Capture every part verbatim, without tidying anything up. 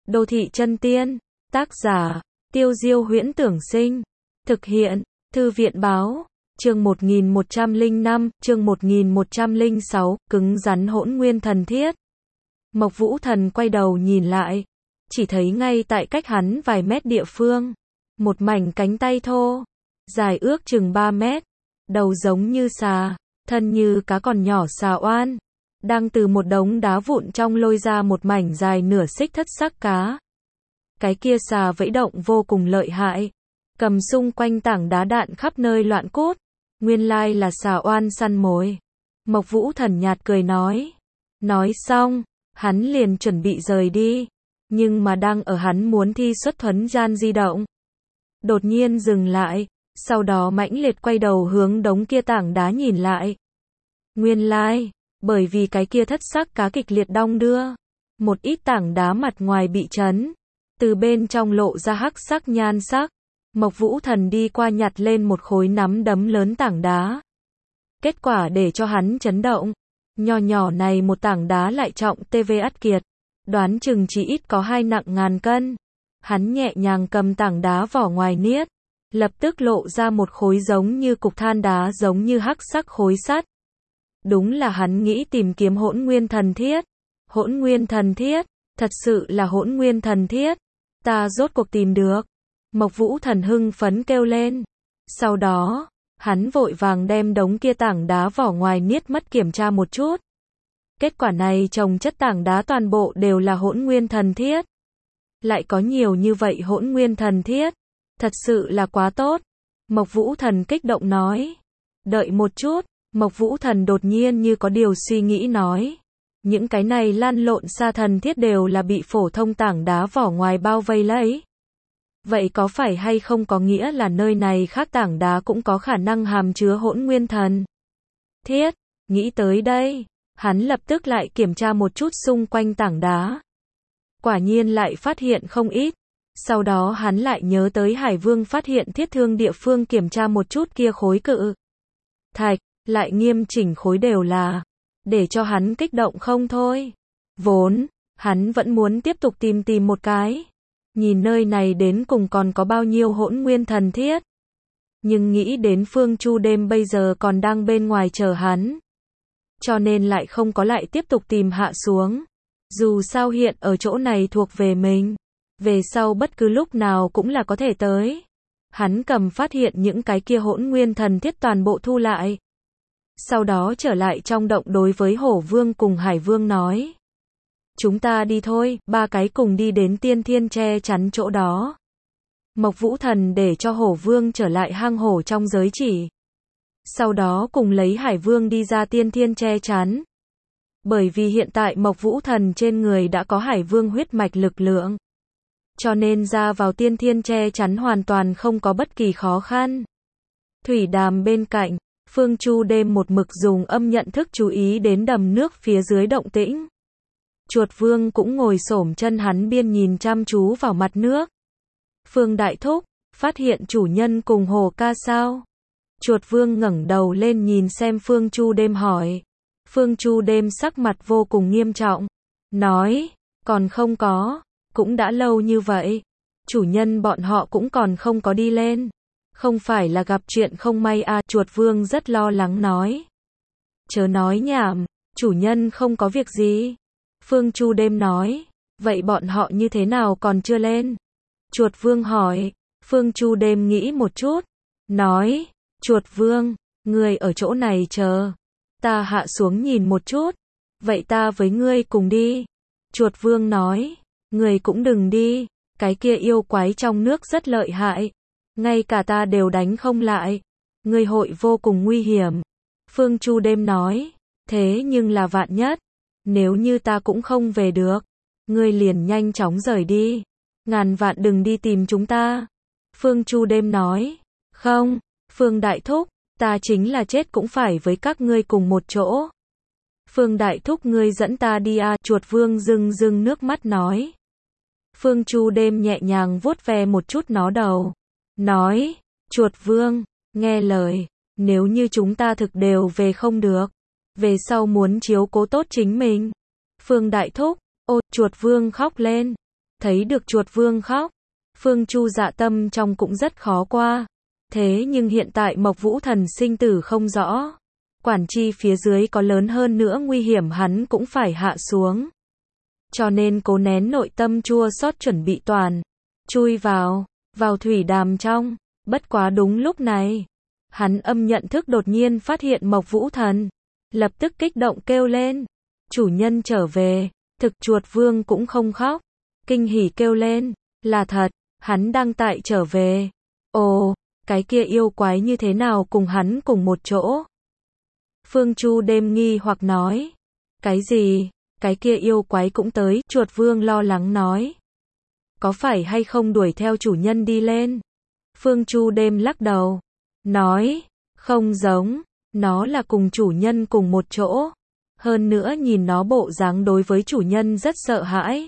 Đô thị chân tiên, tác giả, Tiêu Diêu Huyễn Tưởng Sinh, thực hiện, Thư viện báo, chương một nghìn một trăm lẻ năm, chương một nghìn một trăm lẻ sáu, cứng rắn hỗn nguyên thần thiết. Mộc Vũ Thần quay đầu nhìn lại, chỉ thấy ngay tại cách hắn vài mét địa phương, một mảnh cánh tay thô, dài ước chừng ba mét, đầu giống như xà, thân như cá còn nhỏ xà oan, đang từ một đống đá vụn trong lôi ra một mảnh dài nửa xích thất sắc cá. Cái kia xà vẫy động vô cùng lợi hại, cầm xung quanh tảng đá đạn khắp nơi loạn cốt, nguyên lai là xà oan săn mồi. Mộc Vũ Thần nhạt cười nói. Nói xong, hắn liền chuẩn bị rời đi, nhưng mà đang ở hắn muốn thi xuất thuấn gian di động. Đột nhiên dừng lại, sau đó mãnh liệt quay đầu hướng đống kia tảng đá nhìn lại. Nguyên lai, bởi vì cái kia thất sắc cá kịch liệt đong đưa, một ít tảng đá mặt ngoài bị chấn, từ bên trong lộ ra hắc sắc nhan sắc. Mộc Vũ Thần đi qua nhặt lên một khối nắm đấm lớn tảng đá. Kết quả để cho hắn chấn động, nho nhỏ này một tảng đá lại trọng tê vê ắt kiệt, đoán chừng chỉ ít có hai nặng ngàn cân. Hắn nhẹ nhàng cầm tảng đá vỏ ngoài niết, lập tức lộ ra một khối giống như cục than đá giống như hắc sắc khối sắt. Đúng là hắn nghĩ tìm kiếm hỗn nguyên thần thiết. Hỗn nguyên thần thiết, thật sự là hỗn nguyên thần thiết. Ta rốt cuộc tìm được. Mộc Vũ Thần hưng phấn kêu lên. Sau đó, hắn vội vàng đem đống kia tảng đá vỏ ngoài niết mất kiểm tra một chút. Kết quả này chồng chất tảng đá toàn bộ đều là hỗn nguyên thần thiết. Lại có nhiều như vậy hỗn nguyên thần thiết. Thật sự là quá tốt. Mộc Vũ Thần kích động nói. Đợi một chút, Mộc Vũ Thần đột nhiên như có điều suy nghĩ nói. Những cái này lan lộn xa thần thiết đều là bị phổ thông tảng đá vỏ ngoài bao vây lấy. Vậy có phải hay không có nghĩa là nơi này khác tảng đá cũng có khả năng hàm chứa hỗn nguyên thần thiết? Nghĩ tới đây, hắn lập tức lại kiểm tra một chút xung quanh tảng đá. Quả nhiên lại phát hiện không ít. Sau đó hắn lại nhớ tới Hải Vương phát hiện thiết thương địa phương kiểm tra một chút kia khối cự thạch, lại nghiêm chỉnh khối đều là, để cho hắn kích động không thôi. Vốn, hắn vẫn muốn tiếp tục tìm tìm một cái, nhìn nơi này đến cùng còn có bao nhiêu hỗn nguyên thần thiết. Nhưng nghĩ đến Phương Chu đêm bây giờ còn đang bên ngoài chờ hắn, cho nên lại không có lại tiếp tục tìm hạ xuống. Dù sao hiện ở chỗ này thuộc về mình, về sau bất cứ lúc nào cũng là có thể tới. Hắn cầm phát hiện những cái kia hỗn nguyên thần thiết toàn bộ thu lại. Sau đó trở lại trong động đối với Hổ Vương cùng Hải Vương nói. Chúng ta đi thôi, ba cái cùng đi đến tiên thiên che chắn chỗ đó. Mộc Vũ Thần để cho Hổ Vương trở lại hang hổ trong giới chỉ. Sau đó cùng lấy Hải Vương đi ra tiên thiên che chắn. Bởi vì hiện tại Mộc Vũ Thần trên người đã có Hải Vương huyết mạch lực lượng, cho nên ra vào tiên thiên che chắn hoàn toàn không có bất kỳ khó khăn. Thủy Đàm bên cạnh, Phương Chu đêm một mực dùng âm nhận thức chú ý đến đầm nước phía dưới động tĩnh. Chuột Vương cũng ngồi xổm chân hắn biên nhìn chăm chú vào mặt nước. Phương Đại Thúc, phát hiện chủ nhân cùng hồ ca sao? Chuột Vương ngẩng đầu lên nhìn xem Phương Chu đêm hỏi. Phương Chu đêm sắc mặt vô cùng nghiêm trọng, nói, còn không có, cũng đã lâu như vậy, chủ nhân bọn họ cũng còn không có đi lên. Không phải là gặp chuyện không may à? Chuột Vương rất lo lắng nói. Chớ nói nhảm, chủ nhân không có việc gì. Phương Chu đêm nói, vậy bọn họ như thế nào còn chưa lên? Chuột Vương hỏi. Phương Chu đêm nghĩ một chút, nói, Chuột Vương, ngươi ở chỗ này chờ, ta hạ xuống nhìn một chút, vậy ta với ngươi cùng đi. Chuột Vương nói, ngươi cũng đừng đi, cái kia yêu quái trong nước rất lợi hại, ngay cả ta đều đánh không lại, ngươi hội vô cùng nguy hiểm. Phương Chu đêm nói, thế nhưng là vạn nhất, nếu như ta cũng không về được, ngươi liền nhanh chóng rời đi, ngàn vạn đừng đi tìm chúng ta. Phương Chu đêm nói, không, Phương Đại Thúc, ta chính là chết cũng phải với các ngươi cùng một chỗ. Phương Đại Thúc ngươi dẫn ta đi à? Chuột Vương rưng rưng nước mắt nói. Phương Chu đêm nhẹ nhàng vuốt ve một chút nó đầu, nói, Chuột Vương, nghe lời, nếu như chúng ta thực đều về không được, về sau muốn chiếu cố tốt chính mình. Phương Đại Thúc, ô, Chuột Vương khóc lên. thấy được chuột vương khóc. Phương Chu dạ tâm trong cũng rất khó qua. Thế nhưng hiện tại Mộc Vũ Thần sinh tử không rõ. Quản chi phía dưới có lớn hơn nữa nguy hiểm hắn cũng phải hạ xuống. Cho nên cố nén nội tâm chua xót chuẩn bị toàn. Chui vào, vào thủy đàm trong. Bất quá đúng lúc này. Hắn âm nhận thức đột nhiên phát hiện Mộc Vũ Thần. Lập tức kích động kêu lên. Chủ nhân trở về. Thực chuột vương cũng không khóc. Kinh hỉ kêu lên. Là thật, hắn đang tại trở về. Ồ, cái kia yêu quái như thế nào cùng hắn cùng một chỗ? Phương Chu đêm nghi hoặc nói. Cái gì? Cái kia yêu quái cũng tới, chuột vương lo lắng nói. Có phải hay không đuổi theo chủ nhân đi lên? Phương Chu đêm lắc đầu. Nói, không giống, nó là cùng chủ nhân cùng một chỗ. Hơn nữa nhìn nó bộ dáng đối với chủ nhân rất sợ hãi.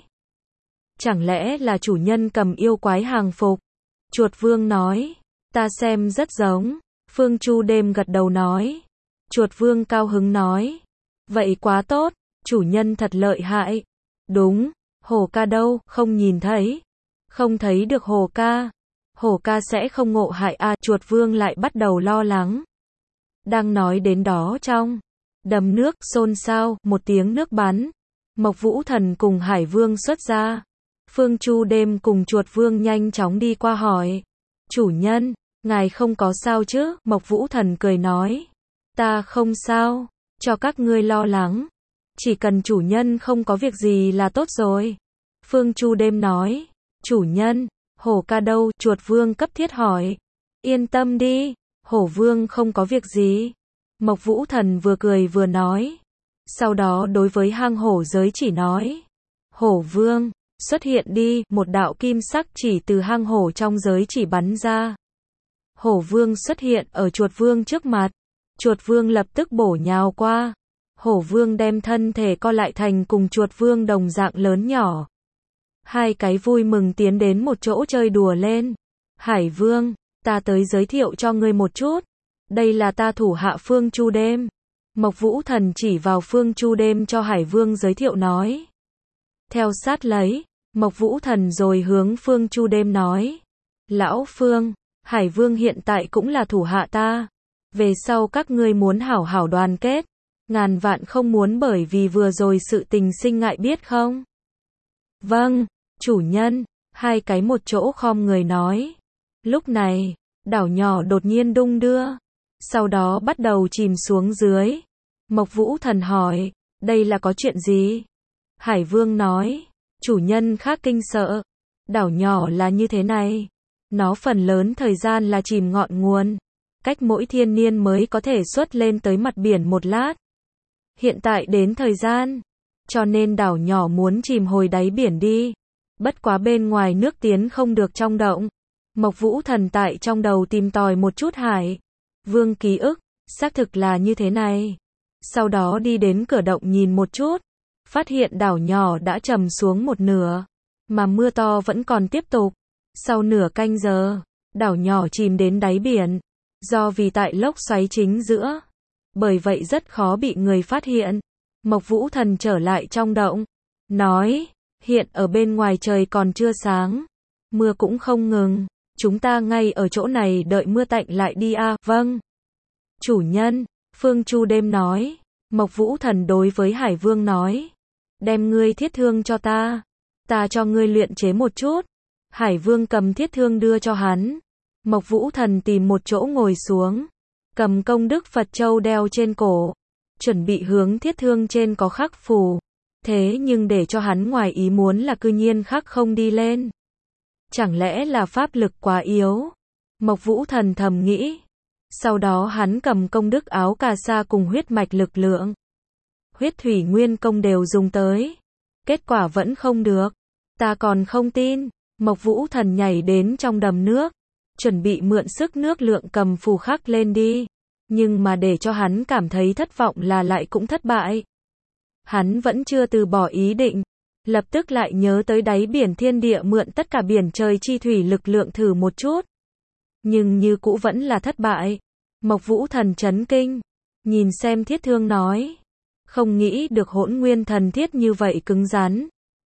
Chẳng lẽ là chủ nhân cầm yêu quái hàng phục? Chuột vương nói, ta xem rất giống. Phương Chu đêm gật đầu nói. Chuột vương cao hứng nói, vậy quá tốt, chủ nhân thật lợi hại. Đúng, hổ ca đâu, không nhìn thấy. Không thấy được hổ ca. Hổ ca sẽ không ngộ hại à, chuột vương lại bắt đầu lo lắng. Đang nói đến đó trong đầm nước xôn xao, một tiếng nước bắn. Mộc Vũ Thần cùng Hải Vương xuất ra. Phương Chu đêm cùng chuột vương nhanh chóng đi qua hỏi. Chủ nhân, ngài không có sao chứ? Mộc Vũ Thần cười nói. Ta không sao, cho các ngươi lo lắng. Chỉ cần chủ nhân không có việc gì là tốt rồi. Phương Chu đêm nói. Chủ nhân, hổ ca đâu? Chuột vương cấp thiết hỏi. Yên tâm đi, hổ vương không có việc gì. Mộc Vũ Thần vừa cười vừa nói. Sau đó đối với hang hổ giới chỉ nói. Hổ vương, xuất hiện đi. Một đạo kim sắc chỉ từ hang hổ trong giới chỉ bắn ra. Hổ vương xuất hiện ở chuột vương trước mặt. Chuột vương lập tức bổ nhào qua. Hổ vương đem thân thể co lại thành cùng chuột vương đồng dạng lớn nhỏ. Hai cái vui mừng tiến đến một chỗ chơi đùa lên. Hải Vương, ta tới giới thiệu cho ngươi một chút. Đây là ta thủ hạ Phương Chu đêm. Mộc Vũ Thần chỉ vào Phương Chu đêm cho Hải Vương giới thiệu nói. Theo sát lấy, Mộc Vũ Thần rồi hướng Phương Chu đêm nói. Lão Phương, Hải Vương hiện tại cũng là thủ hạ ta. Về sau các ngươi muốn hảo hảo đoàn kết. Ngàn vạn không muốn bởi vì vừa rồi sự tình sinh ngại biết không? Vâng, chủ nhân, hai cái một chỗ khom người nói. Lúc này, đảo nhỏ đột nhiên đung đưa. Sau đó bắt đầu chìm xuống dưới. Mộc Vũ Thần hỏi, đây là có chuyện gì? Hải Vương nói, chủ nhân khác kinh sợ. Đảo nhỏ là như thế này. Nó phần lớn thời gian là chìm ngọn nguồn. Cách mỗi thiên niên mới có thể xuất lên tới mặt biển một lát. Hiện tại đến thời gian. Cho nên đảo nhỏ muốn chìm hồi đáy biển đi. Bất quá bên ngoài nước tiến không được trong động. Mộc Vũ Thần tại trong đầu tìm tòi một chút Hải Vương ký ức. Xác thực là như thế này. Sau đó đi đến cửa động nhìn một chút. Phát hiện đảo nhỏ đã trầm xuống một nửa. Mà mưa to vẫn còn tiếp tục. Sau nửa canh giờ, đảo nhỏ chìm đến đáy biển. Do vì tại lốc xoáy chính giữa. Bởi vậy rất khó bị người phát hiện. Mộc Vũ Thần trở lại trong động. Nói, hiện ở bên ngoài trời còn chưa sáng. Mưa cũng không ngừng. Chúng ta ngay ở chỗ này đợi mưa tạnh lại đi à, vâng. Chủ nhân, Phương Chu đêm nói. Mộc Vũ Thần đối với Hải Vương nói. Đem ngươi thiết thương cho ta. Ta cho ngươi luyện chế một chút. Hải Vương cầm thiết thương đưa cho hắn. Mộc Vũ Thần tìm một chỗ ngồi xuống. Cầm công đức Phật châu đeo trên cổ. Chuẩn bị hướng thiết thương trên có khắc phù. Thế nhưng để cho hắn ngoài ý muốn là cư nhiên khắc không đi lên. Chẳng lẽ là pháp lực quá yếu? Mộc Vũ Thần thầm nghĩ. Sau đó hắn cầm công đức áo cà sa cùng huyết mạch lực lượng. Huyết thủy nguyên công đều dùng tới. Kết quả vẫn không được. Ta còn không tin. Mộc Vũ Thần nhảy đến trong đầm nước. Chuẩn bị mượn sức nước lượng cầm phù khắc lên đi. Nhưng mà để cho hắn cảm thấy thất vọng là lại cũng thất bại. Hắn vẫn chưa từ bỏ ý định. Lập tức lại nhớ tới đáy biển thiên địa mượn tất cả biển trời chi thủy lực lượng thử một chút. Nhưng như cũ vẫn là thất bại. Mộc Vũ Thần chấn kinh. Nhìn xem thiết thương nói. Không nghĩ được hỗn nguyên thần thiết như vậy cứng rắn.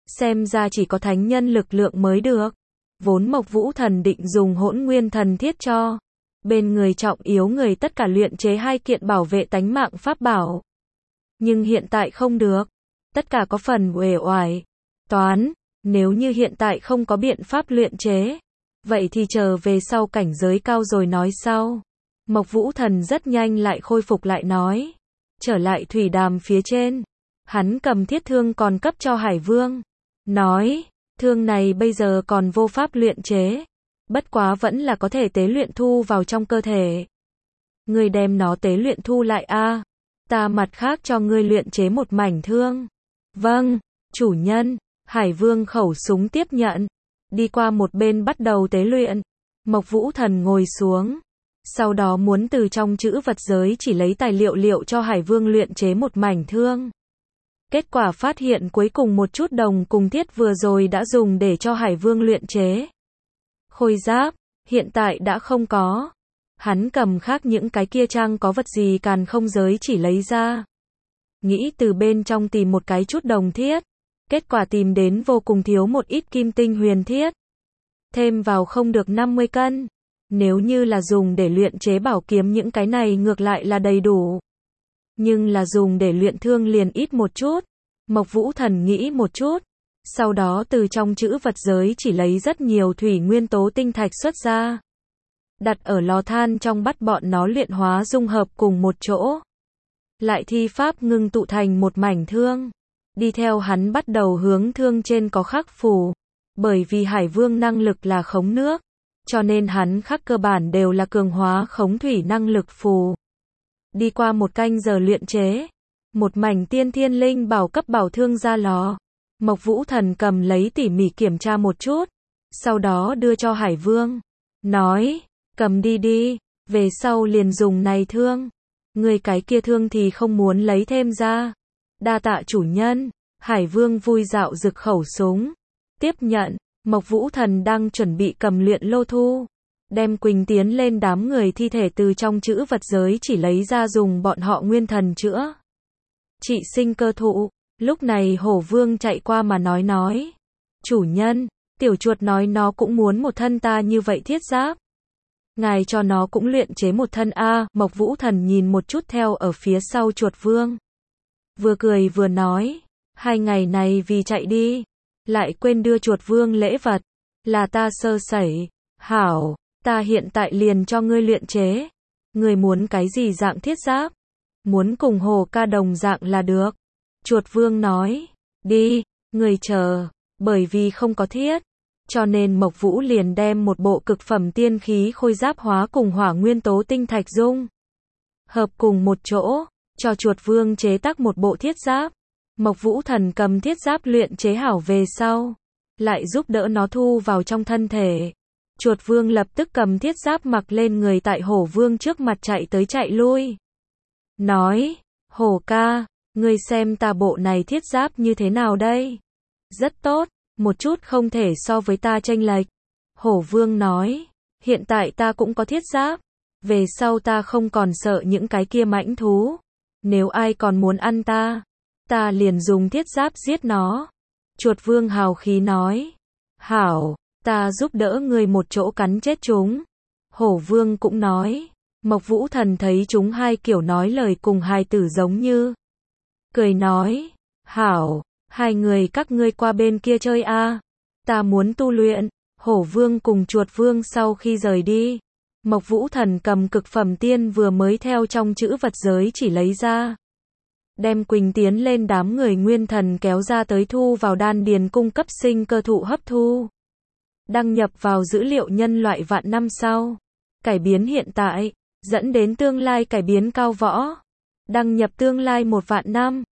Xem ra chỉ có thánh nhân lực lượng mới được. Vốn Mộc Vũ Thần định dùng Hỗn Nguyên Thần Thiết cho bên người trọng yếu người tất cả luyện chế hai kiện bảo vệ tánh mạng pháp bảo. Nhưng hiện tại không được. Tất cả có phần uể oải. Toán, nếu như hiện tại không có biện pháp luyện chế, vậy thì chờ về sau cảnh giới cao rồi nói sau. Mộc Vũ Thần rất nhanh lại khôi phục lại nói. Trở lại thủy đàm phía trên. Hắn cầm thiết thương còn cấp cho Hải Vương. Nói, thương này bây giờ còn vô pháp luyện chế. Bất quá vẫn là có thể tế luyện thu vào trong cơ thể. Ngươi đem nó tế luyện thu lại a, ta mặt khác cho ngươi luyện chế một mảnh thương. Vâng, chủ nhân. Hải Vương khẩu súng tiếp nhận. Đi qua một bên bắt đầu tế luyện. Mộc Vũ Thần ngồi xuống. Sau đó muốn từ trong chữ vật giới chỉ lấy tài liệu liệu cho Hải Vương luyện chế một mảnh thương. Kết quả phát hiện cuối cùng một chút đồng cùng thiết vừa rồi đã dùng để cho Hải Vương luyện chế. Khôi giáp, hiện tại đã không có. Hắn cầm khác những cái kia trang có vật gì càn không giới chỉ lấy ra. Nghĩ từ bên trong tìm một cái chút đồng thiết. Kết quả tìm đến vô cùng thiếu một ít kim tinh huyền thiết. Thêm vào không được năm mươi cân. Nếu như là dùng để luyện chế bảo kiếm những cái này ngược lại là đầy đủ. Nhưng là dùng để luyện thương liền ít một chút. Mộc Vũ Thần nghĩ một chút. Sau đó từ trong chữ vật giới chỉ lấy rất nhiều thủy nguyên tố tinh thạch xuất ra. Đặt ở lò than trong bắt bọn nó luyện hóa dung hợp cùng một chỗ. Lại thi pháp ngưng tụ thành một mảnh thương. Đi theo hắn bắt đầu hướng thương trên có khắc phù. Bởi vì Hải Vương năng lực là khống nước. Cho nên hắn khắc cơ bản đều là cường hóa khống thủy năng lực phù. Đi qua một canh giờ luyện chế. Một mảnh tiên thiên linh bảo cấp bảo thương ra lò. Mộc Vũ Thần cầm lấy tỉ mỉ kiểm tra một chút. Sau đó đưa cho Hải Vương. Nói, cầm đi đi. Về sau liền dùng này thương. Người cái kia thương thì không muốn lấy thêm ra. Đa tạ chủ nhân. Hải Vương vui dạo rực khẩu súng. Tiếp nhận. Mộc Vũ Thần đang chuẩn bị cầm luyện lô thu. Đem Quỳnh tiến lên đám người thi thể từ trong chữ vật giới chỉ lấy ra dùng bọn họ nguyên thần chữa. Trị sinh cơ thụ. Lúc này Hổ Vương chạy qua mà nói nói. Chủ nhân, tiểu chuột nói nó cũng muốn một thân ta như vậy thiết giáp. Ngài cho nó cũng luyện chế một thân a. Mộc Vũ Thần nhìn một chút theo ở phía sau chuột vương. Vừa cười vừa nói. Hai ngày này vì chạy đi. Lại quên đưa chuột vương lễ vật. Là ta sơ sẩy. Hảo, ta hiện tại liền cho ngươi luyện chế. Ngươi muốn cái gì dạng thiết giáp? Muốn cùng Hồ Ca đồng dạng là được. Chuột vương nói. Đi, ngươi chờ. Bởi vì không có thiết. Cho nên Mộc Vũ liền đem một bộ cực phẩm tiên khí khôi giáp hóa cùng hỏa nguyên tố tinh thạch dung. Hợp cùng một chỗ. Cho chuột vương chế tác một bộ thiết giáp. Mộc Vũ Thần cầm thiết giáp luyện chế hảo về sau. Lại giúp đỡ nó thu vào trong thân thể. Chuột vương lập tức cầm thiết giáp mặc lên người tại Hổ Vương trước mặt chạy tới chạy lui. Nói, Hổ ca, ngươi xem ta bộ này thiết giáp như thế nào đây? Rất tốt, một chút không thể so với ta chênh lệch. Hổ Vương nói, hiện tại ta cũng có thiết giáp. Về sau ta không còn sợ những cái kia mãnh thú. Nếu ai còn muốn ăn ta, ta liền dùng thiết giáp giết nó. Chuột vương hào khí nói. Hảo, ta giúp đỡ ngươi một chỗ cắn chết chúng. Hổ vương cũng nói. Mộc Vũ Thần thấy chúng hai kiểu nói lời cùng hài tử giống như. Cười nói. Hảo, hai người các ngươi qua bên kia chơi a. Ta muốn tu luyện. Hổ vương cùng chuột vương sau khi rời đi. Mộc Vũ Thần cầm cực phẩm tiên vừa mới theo trong chữ vật giới chỉ lấy ra. Đem Quỳnh tiến lên đám người nguyên thần kéo ra tới thu vào đan điền cung cấp sinh cơ thụ hấp thu. Đăng nhập vào dữ liệu nhân loại vạn năm sau. Cải biến hiện tại, dẫn đến tương lai cải biến cao võ. Đăng nhập tương lai một vạn năm.